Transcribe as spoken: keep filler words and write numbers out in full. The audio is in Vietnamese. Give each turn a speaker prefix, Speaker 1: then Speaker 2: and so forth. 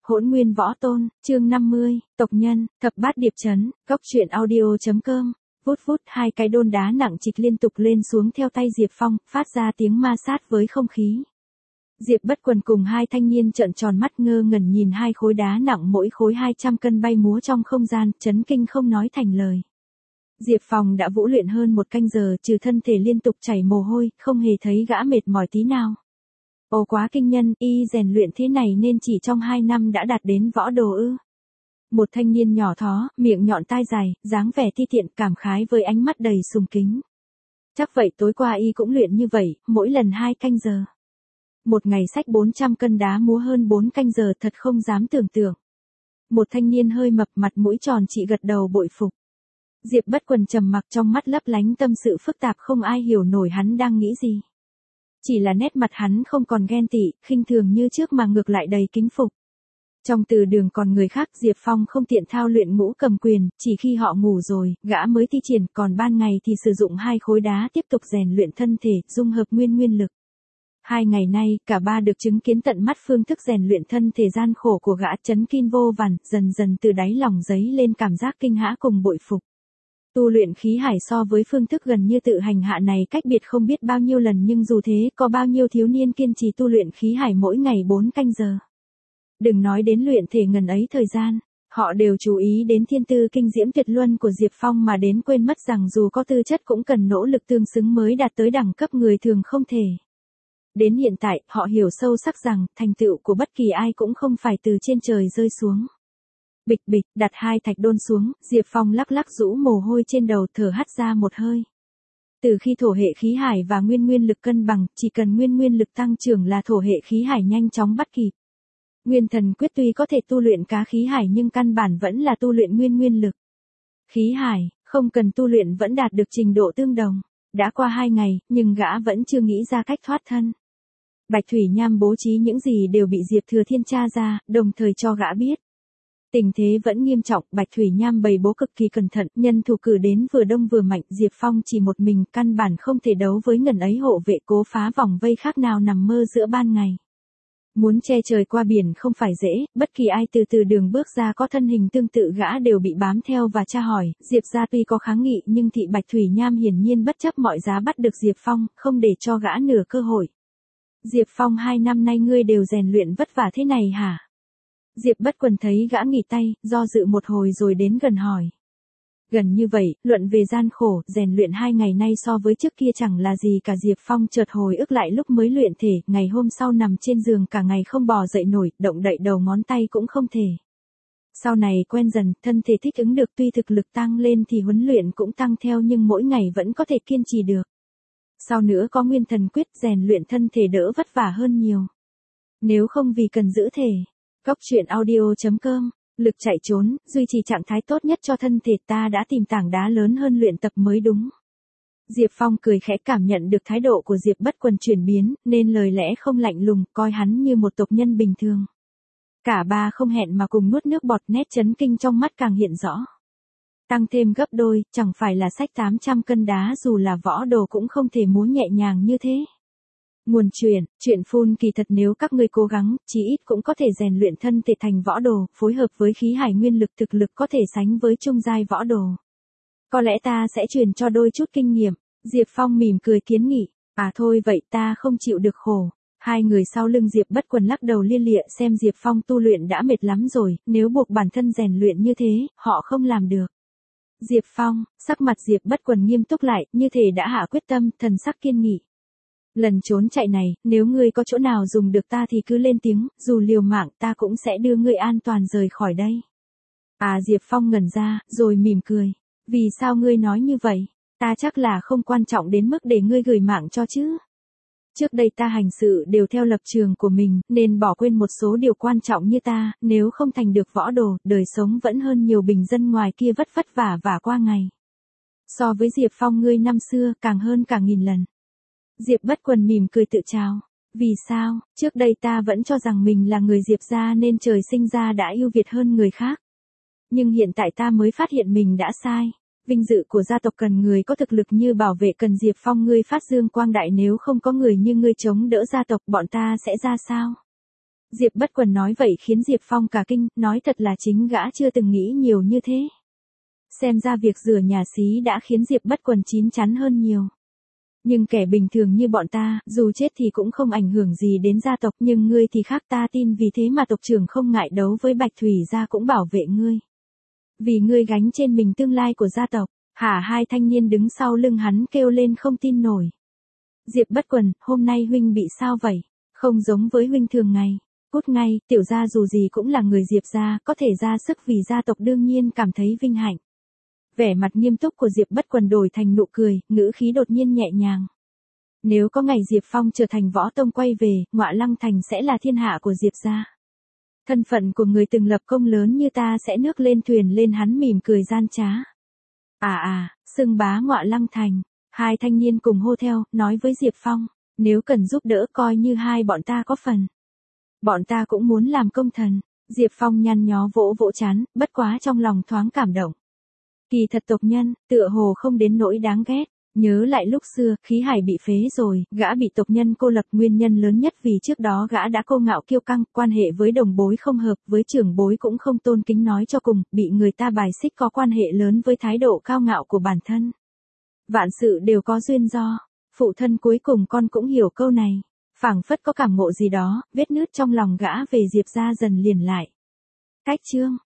Speaker 1: Hỗn Nguyên Võ Tôn, chương năm mươi, tộc nhân, thập bát điệp trấn, góc truyện audio.com. Vút vút, hai cái đôn đá nặng trịch liên tục lên xuống theo tay Diệp Phong, phát ra tiếng ma sát với không khí. Diệp Bất Quần cùng hai thanh niên trợn tròn mắt ngơ ngẩn nhìn hai khối đá nặng mỗi khối hai trăm cân bay múa trong không gian, chấn kinh không nói thành lời. Diệp Phong đã vũ luyện hơn một canh giờ, trừ thân thể liên tục chảy mồ hôi, không hề thấy gã mệt mỏi tí nào. Ồ, quá kinh nhân, y rèn luyện thế này nên chỉ trong hai năm đã đạt đến võ đồ ư? Một thanh niên nhỏ thó, miệng nhọn tai dài, dáng vẻ ti tiện, cảm khái với ánh mắt đầy sùng kính. Chắc vậy, tối qua y cũng luyện như vậy, mỗi lần hai canh giờ. Một ngày xách bốn trăm cân đá múa hơn bốn canh giờ, thật không dám tưởng tượng. Một thanh niên hơi mập, mặt mũi tròn trị gật đầu bội phục. Diệp Bất Quần trầm mặc, trong mắt lấp lánh tâm sự phức tạp, không ai hiểu nổi hắn đang nghĩ gì. Chỉ là nét mặt hắn không còn ghen tị, khinh thường như trước mà ngược lại đầy kính phục. Trong từ đường còn người khác, Diệp Phong không tiện thao luyện ngũ cầm quyền, chỉ khi họ ngủ rồi, gã mới thi triển, còn ban ngày thì sử dụng hai khối đá tiếp tục rèn luyện thân thể, dung hợp nguyên nguyên lực. Hai ngày nay, cả ba được chứng kiến tận mắt phương thức rèn luyện thân thể gian khổ của gã, chấn kinh vô vàn, dần dần từ đáy lòng dấy lên cảm giác kinh hãi cùng bội phục. Tu luyện khí hải so với phương thức gần như tự hành hạ này cách biệt không biết bao nhiêu lần, nhưng dù thế, có bao nhiêu thiếu niên kiên trì tu luyện khí hải mỗi ngày bốn canh giờ. Đừng nói đến luyện thể ngần ấy thời gian, họ đều chú ý đến thiên tư kinh diễm tuyệt luân của Diệp Phong mà đến quên mất rằng dù có tư chất cũng cần nỗ lực tương xứng mới đạt tới đẳng cấp người thường không thể. Đến hiện tại, họ hiểu sâu sắc rằng, thành tựu của bất kỳ ai cũng không phải từ trên trời rơi xuống. Bịch bịch, đặt hai thạch đôn xuống, Diệp Phong lắc lắc rũ mồ hôi trên đầu, thở hắt ra một hơi. Từ khi thổ hệ khí hải và nguyên nguyên lực cân bằng, chỉ cần nguyên nguyên lực tăng trưởng là thổ hệ khí hải nhanh chóng bắt kịp. Nguyên thần quyết tuy có thể tu luyện cá khí hải nhưng căn bản vẫn là tu luyện nguyên nguyên lực. Khí hải, không cần tu luyện vẫn đạt được trình độ tương đồng. Đã qua hai ngày, nhưng gã vẫn chưa nghĩ ra cách thoát thân. Bạch Thủy Nham bố trí những gì đều bị Diệp Thừa Thiên tra ra, đồng thời cho gã biết. Tình thế vẫn nghiêm trọng, Bạch Thủy Nham bày bố cực kỳ cẩn thận, nhân thủ cử đến vừa đông vừa mạnh, Diệp Phong chỉ một mình, căn bản không thể đấu với ngần ấy hộ vệ cố phá vòng vây khác nào nằm mơ giữa ban ngày. Muốn che trời qua biển không phải dễ, bất kỳ ai từ từ đường bước ra có thân hình tương tự gã đều bị bám theo và tra hỏi, Diệp gia tuy có kháng nghị nhưng thị Bạch Thủy Nham hiển nhiên bất chấp mọi giá bắt được Diệp Phong, không để cho gã nửa cơ hội. Diệp Phong, hai năm nay ngươi đều rèn luyện vất vả thế này hả? Diệp Bất Quần thấy gã nghỉ tay, do dự một hồi rồi đến gần hỏi. Gần như vậy, luận về gian khổ, rèn luyện hai ngày nay so với trước kia chẳng là gì cả. Diệp Phong chợt hồi ức lại lúc mới luyện thể, ngày hôm sau nằm trên giường cả ngày không bò dậy nổi, động đậy đầu ngón tay cũng không thể. Sau này quen dần, thân thể thích ứng được, tuy thực lực tăng lên thì huấn luyện cũng tăng theo nhưng mỗi ngày vẫn có thể kiên trì được. Sau nữa có nguyên thần quyết, rèn luyện thân thể đỡ vất vả hơn nhiều. Nếu không vì cần giữ thể. Góc truyện audio.com, lực chạy trốn, duy trì trạng thái tốt nhất cho thân thể, ta đã tìm tảng đá lớn hơn luyện tập mới đúng. Diệp Phong cười khẽ, cảm nhận được thái độ của Diệp Bất Quần chuyển biến, nên lời lẽ không lạnh lùng, coi hắn như một tộc nhân bình thường. Cả ba không hẹn mà cùng nuốt nước bọt, nét chấn kinh trong mắt càng hiện rõ. Tăng thêm gấp đôi, chẳng phải là xách tám trăm cân đá, dù là võ đồ cũng không thể múa nhẹ nhàng như thế. Nguồn truyền, chuyện phun kỳ thật, nếu các ngươi cố gắng, chí ít cũng có thể rèn luyện thân thể thành võ đồ, phối hợp với khí hải nguyên lực thực lực có thể sánh với trung giai võ đồ. Có lẽ ta sẽ truyền cho đôi chút kinh nghiệm. Diệp Phong mỉm cười kiến nghị, à thôi vậy ta không chịu được khổ. Hai người sau lưng Diệp Bất Quần lắc đầu lia lịa, xem Diệp Phong tu luyện đã mệt lắm rồi, nếu buộc bản thân rèn luyện như thế, họ không làm được. Diệp Phong, sắc mặt Diệp Bất Quần nghiêm túc lại, như thể đã hạ quyết tâm, thần sắc kiên nghị. Lần trốn chạy này, nếu ngươi có chỗ nào dùng được ta thì cứ lên tiếng, dù liều mạng ta cũng sẽ đưa ngươi an toàn rời khỏi đây. À, Diệp Phong ngẩn ra, rồi mỉm cười. Vì sao ngươi nói như vậy? Ta chắc là không quan trọng đến mức để ngươi gửi mạng cho chứ. Trước đây ta hành sự đều theo lập trường của mình, nên bỏ quên một số điều quan trọng như ta, nếu không thành được võ đồ, đời sống vẫn hơn nhiều bình dân ngoài kia vất vất vả và qua ngày. So với Diệp Phong ngươi năm xưa, càng hơn cả nghìn lần. Diệp Bất Quần mỉm cười tự chào. Vì sao, trước đây ta vẫn cho rằng mình là người Diệp gia nên trời sinh ra đã ưu việt hơn người khác. Nhưng hiện tại ta mới phát hiện mình đã sai. Vinh dự của gia tộc cần người có thực lực như bảo vệ, cần Diệp Phong ngươi phát dương quang đại, nếu không có người như ngươi chống đỡ gia tộc bọn ta sẽ ra sao? Diệp Bất Quần nói vậy khiến Diệp Phong cả kinh, nói thật là chính gã chưa từng nghĩ nhiều như thế. Xem ra việc rửa nhà xí đã khiến Diệp Bất Quần chín chắn hơn nhiều. Nhưng kẻ bình thường như bọn ta, dù chết thì cũng không ảnh hưởng gì đến gia tộc, nhưng ngươi thì khác, ta tin vì thế mà tộc trưởng không ngại đấu với Bạch Thủy gia cũng bảo vệ ngươi. Vì ngươi gánh trên mình tương lai của gia tộc. Hả? Hai thanh niên đứng sau lưng hắn kêu lên không tin nổi. Diệp Bất Quần, hôm nay huynh bị sao vậy? Không giống với huynh thường ngày. Cút ngay, tiểu gia dù gì cũng là người Diệp gia, có thể ra sức vì gia tộc đương nhiên cảm thấy vinh hạnh. Vẻ mặt nghiêm túc của Diệp Bất Quần đổi thành nụ cười, ngữ khí đột nhiên nhẹ nhàng. Nếu có ngày Diệp Phong trở thành võ tông quay về, Ngọa Lăng Thành sẽ là thiên hạ của Diệp gia. Thân phận của người từng lập công lớn như ta sẽ nước lên thuyền lên, hắn mỉm cười gian trá. À à, xưng bá Ngọa Lăng Thành. Hai thanh niên cùng hô theo, nói với Diệp Phong, nếu cần giúp đỡ coi như hai bọn ta có phần. Bọn ta cũng muốn làm công thần. Diệp Phong nhăn nhó vỗ vỗ trán, bất quá trong lòng thoáng cảm động. Kỳ thật tộc nhân, tựa hồ không đến nỗi đáng ghét. Nhớ lại lúc xưa, khí hải bị phế rồi, gã bị tộc nhân cô lập, nguyên nhân lớn nhất vì trước đó gã đã cô ngạo kiêu căng, quan hệ với đồng bối không hợp, với trưởng bối cũng không tôn kính, nói cho cùng, bị người ta bài xích, có quan hệ lớn với thái độ cao ngạo của bản thân. Vạn sự đều có duyên do. Phụ thân cuối cùng con cũng hiểu câu này. Phảng phất có cảm ngộ gì đó, vết nứt trong lòng gã về Diệp gia dần liền lại. Cách chương